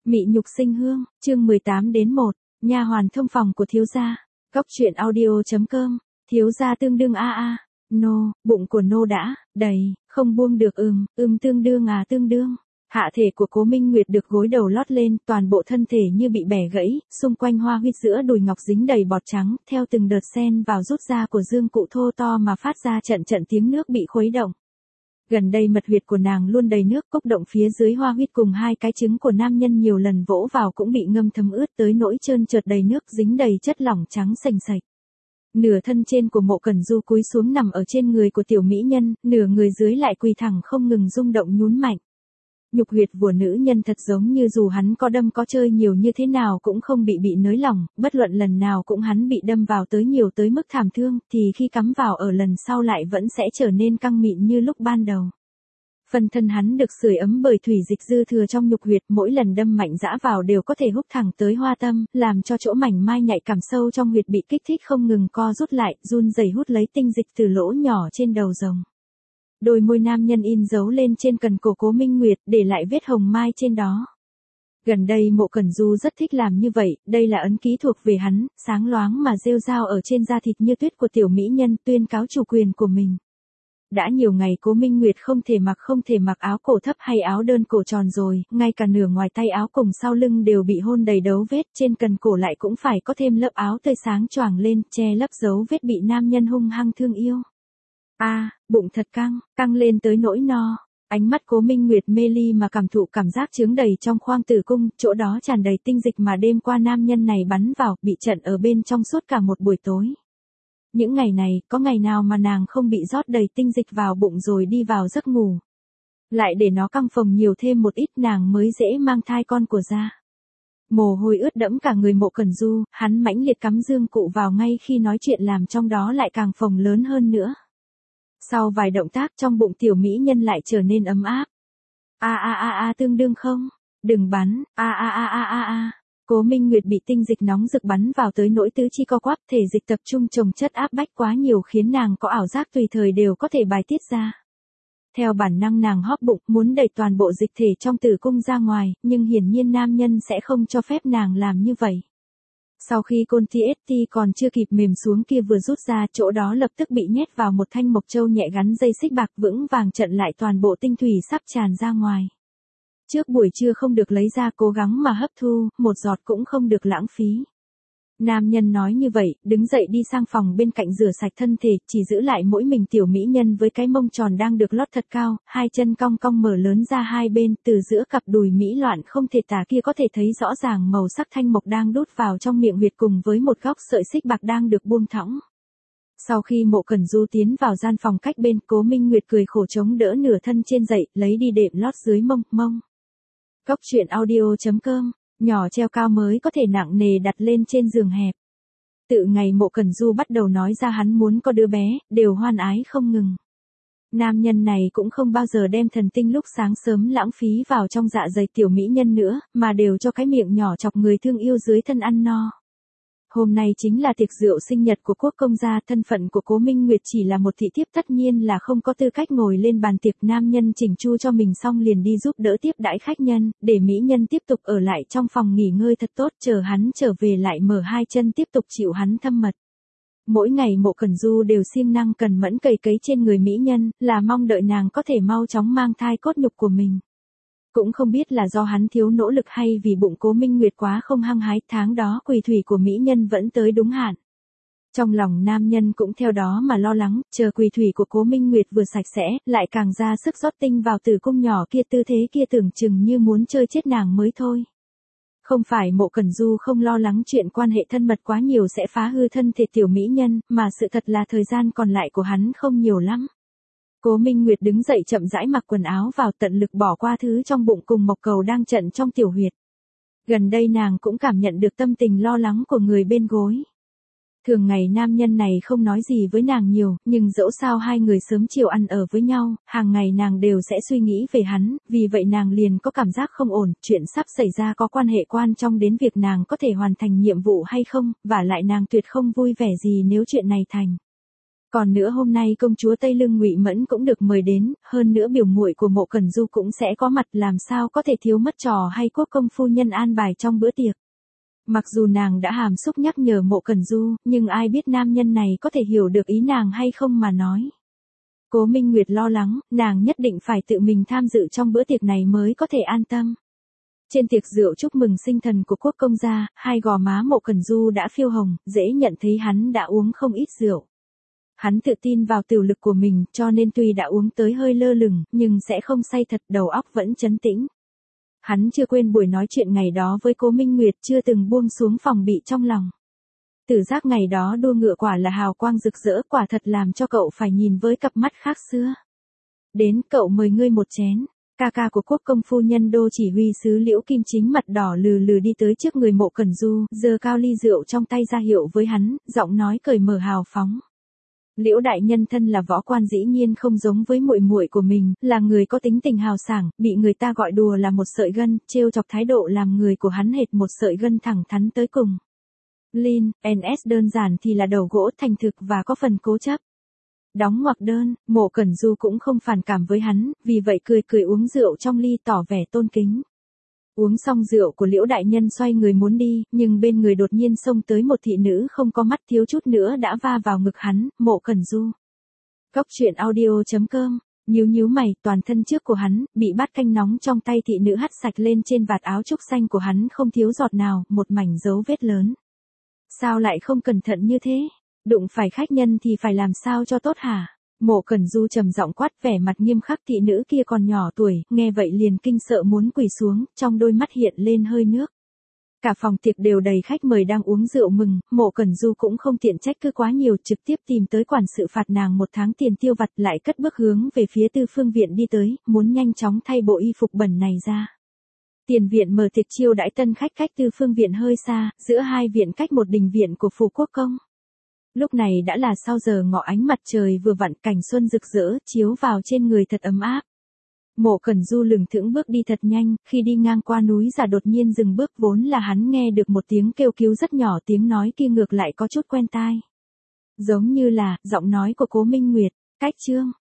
Mị nhục sinh hương, chương 18-1, nha hoàn thông phòng của thiếu gia. Góc truyện audio.com, thiếu gia tương đương nô, bụng của nô đã đầy, không buông được tương đương tương đương. Hạ thể của Cố Minh Nguyệt được gối đầu lót lên, toàn bộ thân thể như bị bẻ gãy, xung quanh hoa huyết giữa đùi ngọc dính đầy bọt trắng, theo từng đợt sen vào rút ra của dương cụ thô to mà phát ra trận trận tiếng nước bị khuấy động. Gần đây mật huyệt của nàng luôn đầy nước, cốc động phía dưới hoa huyết cùng hai cái trứng của nam nhân nhiều lần vỗ vào cũng bị ngâm thấm ướt tới nỗi trơn trượt đầy nước dính đầy chất lỏng trắng sành sạch. Nửa thân trên của Mộ Cẩn Du cúi xuống nằm ở trên người của tiểu mỹ nhân, nửa người dưới lại quỳ thẳng không ngừng rung động nhún mạnh. Nhục huyệt của nữ nhân thật giống như dù hắn có đâm có chơi nhiều như thế nào cũng không bị nới lỏng, bất luận lần nào cũng hắn bị đâm vào tới nhiều tới mức thảm thương, thì khi cắm vào ở lần sau lại vẫn sẽ trở nên căng mịn như lúc ban đầu. Phần thân hắn được sưởi ấm bởi thủy dịch dư thừa trong nhục huyệt, mỗi lần đâm mạnh dã vào đều có thể húc thẳng tới hoa tâm, làm cho chỗ mảnh mai nhạy cảm sâu trong huyệt bị kích thích không ngừng co rút lại, run rẩy hút lấy tinh dịch từ lỗ nhỏ trên đầu rồng. Đôi môi nam nhân in dấu lên trên cần cổ Cố Minh Nguyệt, để lại vết hồng mai trên đó. Gần đây Mộ Cẩn Du rất thích làm như vậy, đây là ấn ký thuộc về hắn, sáng loáng mà rêu rao ở trên da thịt như tuyết của tiểu mỹ nhân, tuyên cáo chủ quyền của mình. Đã nhiều ngày Cố Minh Nguyệt không thể mặc áo cổ thấp hay áo đơn cổ tròn rồi, ngay cả nửa ngoài tay áo cùng sau lưng đều bị hôn đầy dấu vết, trên cần cổ lại cũng phải có thêm lớp áo tươi sáng choàng lên, che lấp dấu vết bị nam nhân hung hăng thương yêu. Bụng thật căng lên tới nỗi no. Ánh mắt Cố Minh Nguyệt mê ly mà cảm thụ cảm giác chướng đầy trong khoang tử cung, chỗ đó tràn đầy tinh dịch mà đêm qua nam nhân này bắn vào, bị trận ở bên trong suốt cả một buổi tối. Những ngày này, có ngày nào mà nàng không bị rót đầy tinh dịch vào bụng rồi đi vào giấc ngủ. Lại để nó căng phồng nhiều thêm một ít nàng mới dễ mang thai con của ra. Mồ hôi ướt đẫm cả người Mộ Cẩn Du, hắn mãnh liệt cắm dương cụ vào ngay khi nói chuyện làm trong đó lại càng phồng lớn hơn nữa. Sau vài động tác trong bụng tiểu mỹ nhân lại trở nên ấm áp. Tương đương không? Đừng bắn, Cố Minh Nguyệt bị tinh dịch nóng rực bắn vào tới nỗi tứ chi co quắp, thể dịch tập trung chồng chất áp bách quá nhiều khiến nàng có ảo giác tùy thời đều có thể bài tiết ra. Theo bản năng nàng hóp bụng muốn đẩy toàn bộ dịch thể trong tử cung ra ngoài, nhưng hiển nhiên nam nhân sẽ không cho phép nàng làm như vậy. Sau khi côn TST còn chưa kịp mềm xuống kia vừa rút ra, chỗ đó lập tức bị nhét vào một thanh mộc châu nhẹ gắn dây xích bạc vững vàng chặn lại toàn bộ tinh thủy sắp tràn ra ngoài. Trước buổi trưa không được lấy ra, cố gắng mà hấp thu, một giọt cũng không được lãng phí. Nam nhân nói như vậy, đứng dậy đi sang phòng bên cạnh rửa sạch thân thể, chỉ giữ lại mỗi mình tiểu mỹ nhân với cái mông tròn đang được lót thật cao, hai chân cong cong mở lớn ra hai bên, từ giữa cặp đùi mỹ loạn không thể tả kia có thể thấy rõ ràng màu sắc thanh mộc đang đút vào trong miệng huyệt cùng với một góc sợi xích bạc đang được buông thõng. Sau khi Mộ Cẩn Du tiến vào gian phòng cách bên, Cố Minh Nguyệt cười khổ chống đỡ nửa thân trên dậy, lấy đi đệm lót dưới mông. Góc truyện audio.com, nhỏ treo cao mới có thể nặng nề đặt lên trên giường hẹp. Tự ngày Mộ Cẩn Du bắt đầu nói ra hắn muốn có đứa bé, đều hoan ái không ngừng. Nam nhân này cũng không bao giờ đem thần tinh lúc sáng sớm lãng phí vào trong dạ dày tiểu mỹ nhân nữa, mà đều cho cái miệng nhỏ chọc người thương yêu dưới thân ăn no. Hôm nay chính là tiệc rượu sinh nhật của quốc công gia, thân phận của Cố Minh Nguyệt chỉ là một thị thiếp tất nhiên là không có tư cách ngồi lên bàn tiệc. Nam nhân chỉnh chu cho mình xong liền đi giúp đỡ tiếp đãi khách nhân, để mỹ nhân tiếp tục ở lại trong phòng nghỉ ngơi thật tốt, chờ hắn trở về lại mở hai chân tiếp tục chịu hắn thâm mật. Mỗi ngày Mộ Cẩn Du đều siêng năng cần mẫn cày cấy trên người mỹ nhân, là mong đợi nàng có thể mau chóng mang thai cốt nhục của mình. Cũng không biết là do hắn thiếu nỗ lực hay vì bụng Cố Minh Nguyệt quá không hăng hái, tháng đó quỳ thủy của mỹ nhân vẫn tới đúng hạn. Trong lòng nam nhân cũng theo đó mà lo lắng, chờ quỳ thủy của Cố Minh Nguyệt vừa sạch sẽ, lại càng ra sức rót tinh vào tử cung nhỏ kia, tư thế kia tưởng chừng như muốn chơi chết nàng mới thôi. Không phải Mộ Cẩn Du không lo lắng chuyện quan hệ thân mật quá nhiều sẽ phá hư thân thể tiểu mỹ nhân, mà sự thật là thời gian còn lại của hắn không nhiều lắm. Cố Minh Nguyệt đứng dậy chậm rãi mặc quần áo vào, tận lực bỏ qua thứ trong bụng cùng mộc cầu đang trận trong tiểu huyệt. Gần đây nàng cũng cảm nhận được tâm tình lo lắng của người bên gối. Thường ngày nam nhân này không nói gì với nàng nhiều, nhưng dẫu sao hai người sớm chiều ăn ở với nhau, hàng ngày nàng đều sẽ suy nghĩ về hắn, vì vậy nàng liền có cảm giác không ổn, chuyện sắp xảy ra có quan hệ quan trọng đến việc nàng có thể hoàn thành nhiệm vụ hay không, và lại nàng tuyệt không vui vẻ gì nếu chuyện này thành. Còn nữa hôm nay công chúa Tây Lương Ngụy Mẫn cũng được mời đến, hơn nữa biểu muội của Mộ Cẩn Du cũng sẽ có mặt, làm sao có thể thiếu mất trò hay quốc công phu nhân an bài trong bữa tiệc. Mặc dù nàng đã hàm xúc nhắc nhở Mộ Cẩn Du, nhưng ai biết nam nhân này có thể hiểu được ý nàng hay không mà nói. Cố Minh Nguyệt lo lắng, nàng nhất định phải tự mình tham dự trong bữa tiệc này mới có thể an tâm. Trên tiệc rượu chúc mừng sinh thần của quốc công gia, hai gò má Mộ Cẩn Du đã phiêu hồng, dễ nhận thấy hắn đã uống không ít rượu. Hắn tự tin vào tiểu lực của mình, cho nên tuy đã uống tới hơi lơ lửng, nhưng sẽ không say thật, đầu óc vẫn trấn tĩnh. Hắn chưa quên buổi nói chuyện ngày đó với Cố Minh Nguyệt, chưa từng buông xuống phòng bị trong lòng. Tử giác ngày đó đua ngựa quả là hào quang rực rỡ, quả thật làm cho cậu phải nhìn với cặp mắt khác xưa. Đến, cậu mời ngươi một chén. Ca ca của quốc công phu nhân Đô chỉ huy sứ Liễu Kim Chính mặt đỏ lừ lừ đi tới trước người Mộ Cẩn Du, giơ cao ly rượu trong tay ra hiệu với hắn, giọng nói cởi mở hào phóng. Liễu đại nhân thân là võ quan dĩ nhiên không giống với muội muội của mình, là người có tính tình hào sảng, bị người ta gọi đùa là một sợi gân, trêu chọc thái độ làm người của hắn hệt một sợi gân thẳng thắn tới cùng. Lin, NS đơn giản thì là đầu gỗ, thành thực và có phần cố chấp. Đóng ngoặc đơn, Mộ Cẩn Du cũng không phản cảm với hắn, vì vậy cười cười uống rượu trong ly tỏ vẻ tôn kính. Uống xong rượu của Liễu đại nhân xoay người muốn đi, nhưng bên người đột nhiên xông tới một thị nữ không có mắt, thiếu chút nữa đã va vào ngực hắn. Mộ Cẩn Du. Cóc truyện audio.com. Nhíu mày, toàn thân trước của hắn bị bát canh nóng trong tay thị nữ hắt sạch lên trên vạt áo trúc xanh của hắn, không thiếu giọt nào, một mảnh dấu vết lớn. Sao lại không cẩn thận như thế? Đụng phải khách nhân thì phải làm sao cho tốt hả? Mộ Cẩn Du trầm giọng quát, vẻ mặt nghiêm khắc. Thị nữ kia còn nhỏ tuổi, nghe vậy liền kinh sợ muốn quỳ xuống, trong đôi mắt hiện lên hơi nước. Cả phòng tiệc đều đầy khách mời đang uống rượu mừng, Mộ Cẩn Du cũng không tiện trách cứ quá nhiều, trực tiếp tìm tới quản sự phạt nàng 1 tháng tiền tiêu vặt, lại cất bước hướng về phía Tư Phương Viện đi tới, muốn nhanh chóng thay bộ y phục bẩn này ra. Tiền viện mở tiệc chiêu đãi tân khách, cách Tư Phương Viện hơi xa, giữa hai viện cách một đình viện của phủ quốc công. Lúc này đã là sau giờ ngọ, ánh mặt trời vừa vặn, cảnh xuân rực rỡ chiếu vào trên người thật ấm áp. Mộ Cẩn Du lừng thững bước đi thật nhanh, khi đi ngang qua núi giả đột nhiên dừng bước, vốn là hắn nghe được một tiếng kêu cứu rất nhỏ, tiếng nói kia ngược lại có chút quen tai. Giống như là giọng nói của Cố Minh Nguyệt. Cách chương